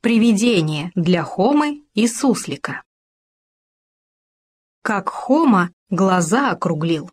Привидение для Хомы и Суслика. Как Хома глаза округлил.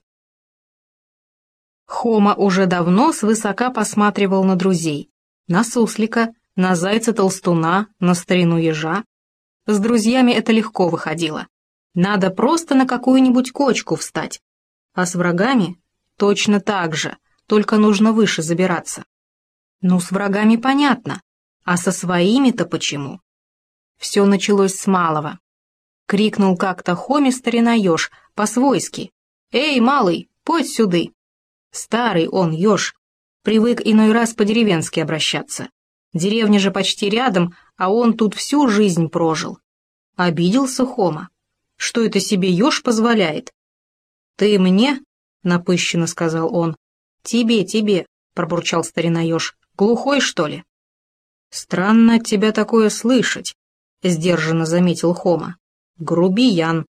Хома уже давно свысока посматривал на друзей, на Суслика, на зайца-толстуна, на старину ежа. С друзьями это легко выходило. Надо просто на какую-нибудь кочку встать. А с врагами точно так же, только нужно выше забираться. Ну, с врагами понятно, а со своими-то почему? Все началось с малого. Крикнул как-то Хоме старина еж, по-свойски: «Эй, малый, подь сюды!» Старый он, еж, привык иной раз по-деревенски обращаться. Деревня же почти рядом, а он тут всю жизнь прожил. Обиделся Хома. Что это себе еж позволяет? «Ты мне?» — напыщенно сказал он. «Тебе», — пробурчал старина еж. «Глухой, что ли?» «Странно от тебя такое слышать», — сдержанно заметил Хома. «Грубиян».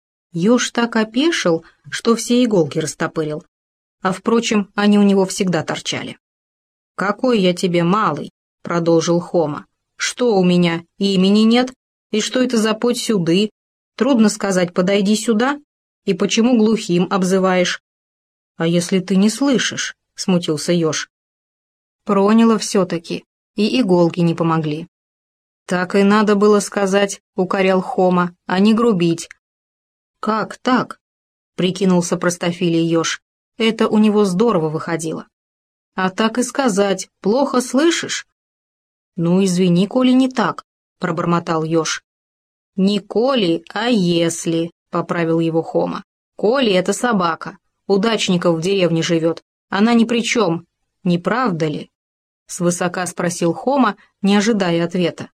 Еж так опешил, что все иголки растопырил. А, впрочем, они у него всегда торчали. «Какой я тебе малый», — продолжил Хома. «Что у меня, имени нет? И что это за подь сюды? Трудно сказать, подойди сюда. И почему глухим обзываешь?» «А если ты не слышишь?» — смутился еж. Проняло все-таки, и иголки не помогли. «Так и надо было сказать», — укорял Хома, — «а не грубить». «Как так?» — прикинулся простофилий еж. Это у него здорово выходило. «А так и сказать, плохо слышишь?» «Ну, извини, коли не так», — пробормотал еж. «Не коли, а если», — поправил его Хома. «Коли — это собака, удачников в деревне живет, она ни при чем, не правда ли?» — свысока спросил Хома, не ожидая ответа.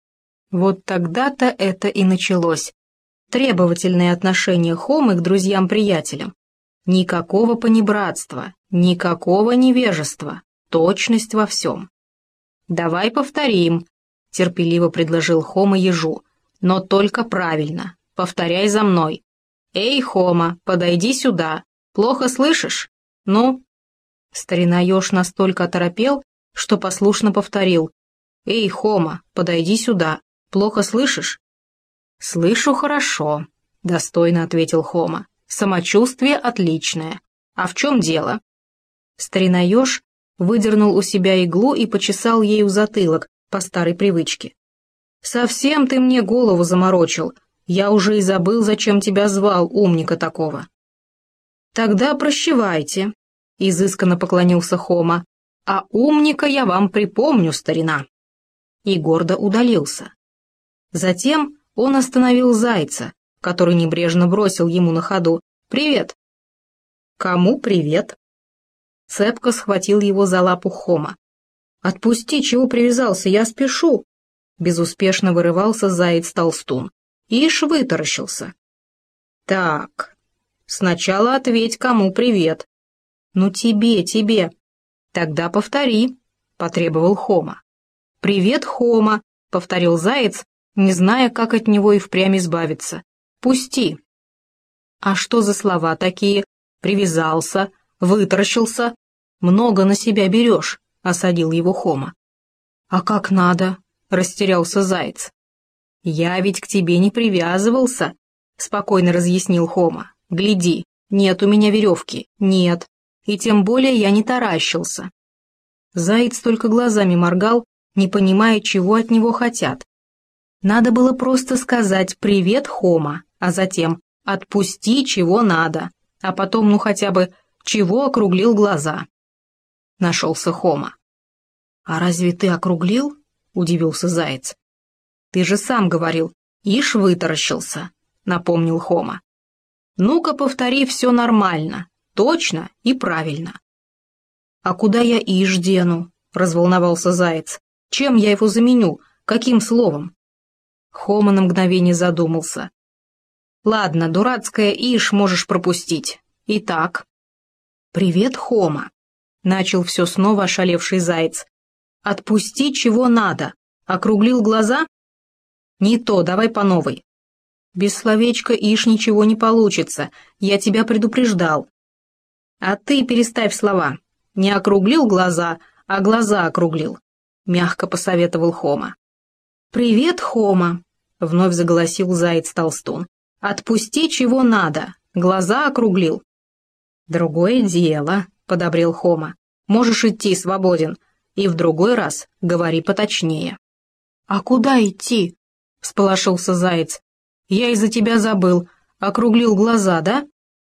Вот тогда-то это и началось. Требовательное отношение Хомы к друзьям-приятелям. Никакого понебратства, никакого невежества, точность во всем. «Давай повторим», — терпеливо предложил Хома ежу, — «но только правильно, повторяй за мной. Эй, Хома, подойди сюда, плохо слышишь? Ну?» Старина еж настолько оторопел, что послушно повторил: «Эй, Хома, подойди сюда, плохо слышишь?» «Слышу хорошо», — достойно ответил Хома. «Самочувствие отличное. А в чем дело?» Старина еж выдернул у себя иглу и почесал ею затылок по старой привычке. «Совсем ты мне голову заморочил. Я уже и забыл, зачем тебя звал, умника такого». «Тогда прощевайте», — изысканно поклонился Хома. «А умника я вам припомню, старина». И гордо удалился. Затем он остановил зайца, который небрежно бросил ему на ходу: «Привет». «Кому привет?» Цепко схватил его за лапу Хома. «Отпусти, чего привязался, я спешу!» Безуспешно вырывался заяц-толстун. Ишь вытаращился. «Так, сначала ответь, кому привет». «Ну тебе. Тогда повтори», — потребовал Хома. «Привет, Хома», — повторил заяц, не зная, как от него и впрямь избавиться. «Пусти». «А что за слова такие? Привязался, вытаращился. Много на себя берешь», — осадил его Хома. «А как надо?» — растерялся заяц. «Я ведь к тебе не привязывался», — спокойно разъяснил Хома. «Гляди, нет у меня веревки, нет, и тем более я не таращился». Заяц только глазами моргал, не понимая, чего от него хотят. Надо было просто сказать «Привет, Хома», а затем «Отпусти, чего надо», а потом, ну хотя бы «Чего округлил глаза». Нашелся Хома. «А разве ты округлил?» — удивился заяц. «Ты же сам говорил, ишь вытаращился», — напомнил Хома. «Ну-ка повтори все нормально, точно и правильно». «А куда я ишь дену?» — разволновался заяц. «Чем я его заменю? Каким словом?» Хома на мгновение задумался. «Ладно, дурацкое ишь можешь пропустить. Итак...» «Привет, Хома», — начал все снова ошалевший заяц. «Отпусти, чего надо. Округлил глаза?» «Не то, давай по новой». «Без словечка ишь ничего не получится, я тебя предупреждал». «А ты переставь слова. Не округлил глаза, а глаза округлил», — мягко посоветовал Хома. «Привет, Хома!» — вновь заголосил заяц-толстун. «Отпусти, чего надо, глаза округлил». «Другое дело», — подобрел Хома. «Можешь идти, свободен, и в другой раз говори поточнее». «А куда идти?» — всполошился заяц. «Я из-за тебя забыл, округлил глаза, да?»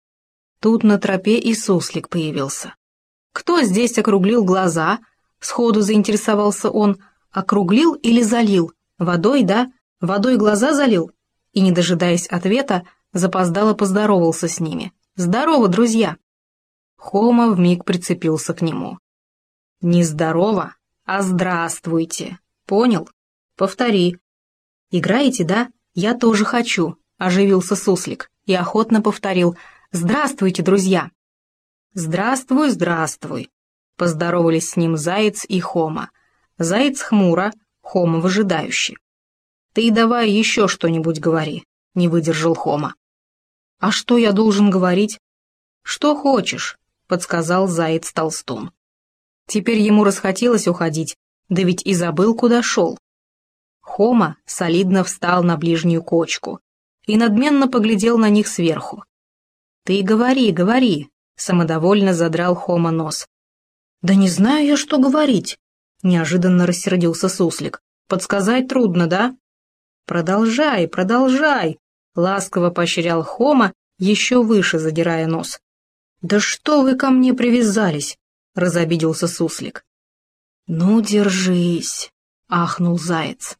Тут на тропе и суслик появился. «Кто здесь округлил глаза?» — сходу заинтересовался он. «Округлил или залил? Водой, да? Водой глаза залил?» И, не дожидаясь ответа, запоздало поздоровался с ними. «Здорово, друзья!» Хома вмиг прицепился к нему. «Не здорово, а здравствуйте. Понял? Повтори». «Играете, да? Я тоже хочу», — оживился суслик и охотно повторил. «Здравствуйте, друзья!» «Здравствуй, здравствуй!» — поздоровались с ним заяц и Хома. Заяц хмуро, Хома выжидающе. «Ты давай еще что-нибудь говори», — не выдержал Хома. «А что я должен говорить?» «Что хочешь», — подсказал заяц-толстун. Теперь ему расхотелось уходить, да ведь и забыл, куда шел. Хома солидно встал на ближнюю кочку и надменно поглядел на них сверху. «Ты говори, говори», — самодовольно задрал Хома нос. «Да не знаю я, что говорить», — неожиданно рассердился суслик. «Подсказать трудно, да?» «Продолжай, продолжай», — ласково поощрял Хома, еще выше задирая нос. «Да что вы ко мне привязались?» — разобиделся суслик. «Ну, держись», — ахнул заяц.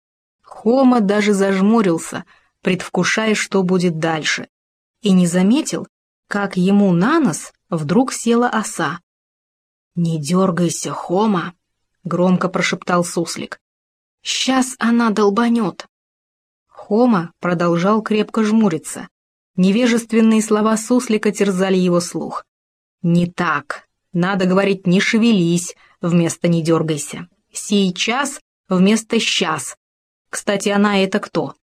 Хома даже зажмурился, предвкушая, что будет дальше, и не заметил, как ему на нос вдруг села оса. «Не дергайся, Хома», — громко прошептал суслик. «Сейчас она долбанет». Хома продолжал крепко жмуриться. Невежественные слова суслика терзали его слух. «Не так. Надо говорить «не шевелись» вместо «не дергайся». «Сейчас» вместо «сейчас». Кстати, она это кто?»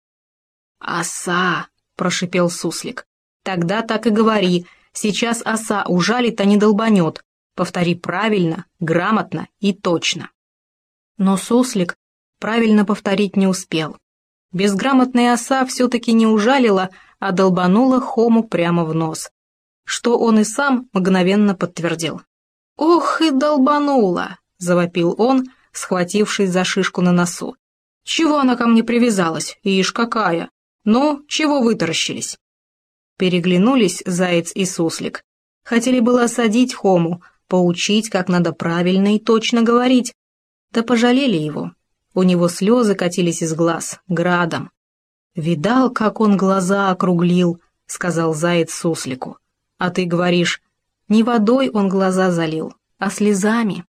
«Оса», — прошипел суслик. «Тогда так и говори. Сейчас оса ужалит, а не долбанет. Повтори правильно, грамотно и точно». Но суслик правильно повторить не успел. Безграмотная оса все-таки не ужалила, а долбанула Хому прямо в нос, что он и сам мгновенно подтвердил. «Ох и долбанула!» — завопил он, схватившись за шишку на носу. «Чего она ко мне привязалась? Ишь какая! Ну, чего вытаращились?» Переглянулись заяц и суслик. Хотели было осадить Хому, поучить, как надо правильно и точно говорить. Да пожалели его. У него слезы катились из глаз, градом. «Видал, как он глаза округлил», — сказал заяц суслику. «А ты говоришь, не водой он глаза залил, а слезами».